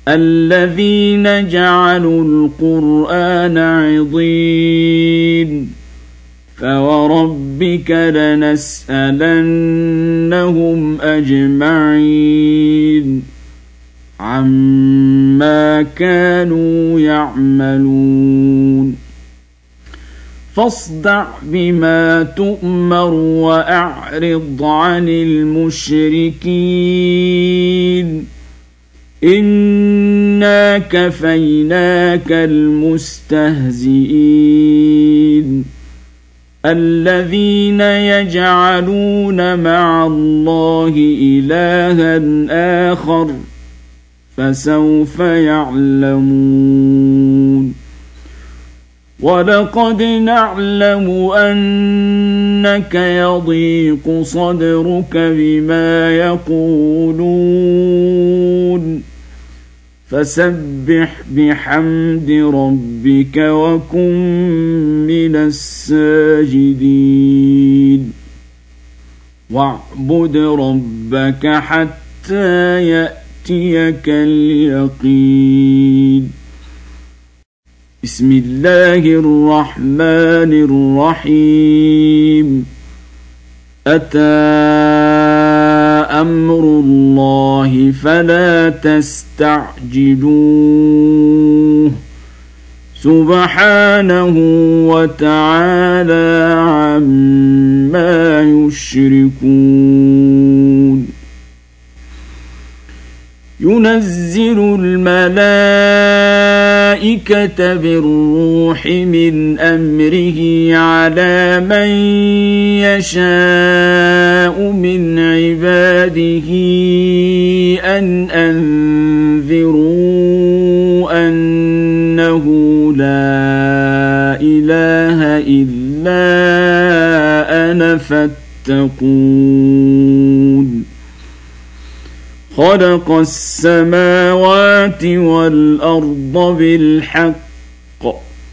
الذين جعلوا القرآن عضين فوربك لنسألنهم أجمعين عما كانوا يعملون فاصدع بما تؤمر وأعرض عن المشركين إنا كفيناك المستهزئين الذين يجعلون مع الله إلها آخر فسوف يعلمون ولقد نعلم أنك يضيق صدرك بما يقولون فسبح بحمد ربك وكن من الساجدين واعبد ربك حتى يأتيك اليقين بسم الله الرحمن الرحيم أتى أمر الله فلا تستعجلوه سبحانه وتعالى عما يشركون ينزل الملائكة بالروح من أمره على من يشاء من عباده أن أنذروا أنه لا إله إلا أنا فاتقون خلق السماوات والأرض بالحق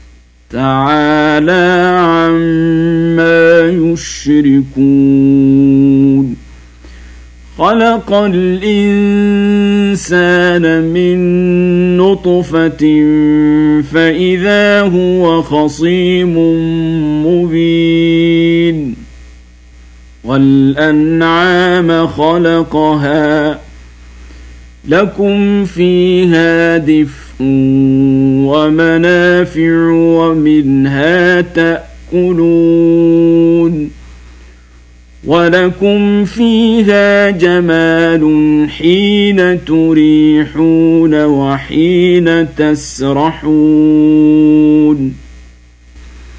تعالى عما يشركون خلق الإنسان من نطفة فإذا هو خصيم مبين والأنعام خلقها لكم فيها دفء ومنافع ومنها تأكلون ولكم فيها جمال حين تريحون وحين تسرحون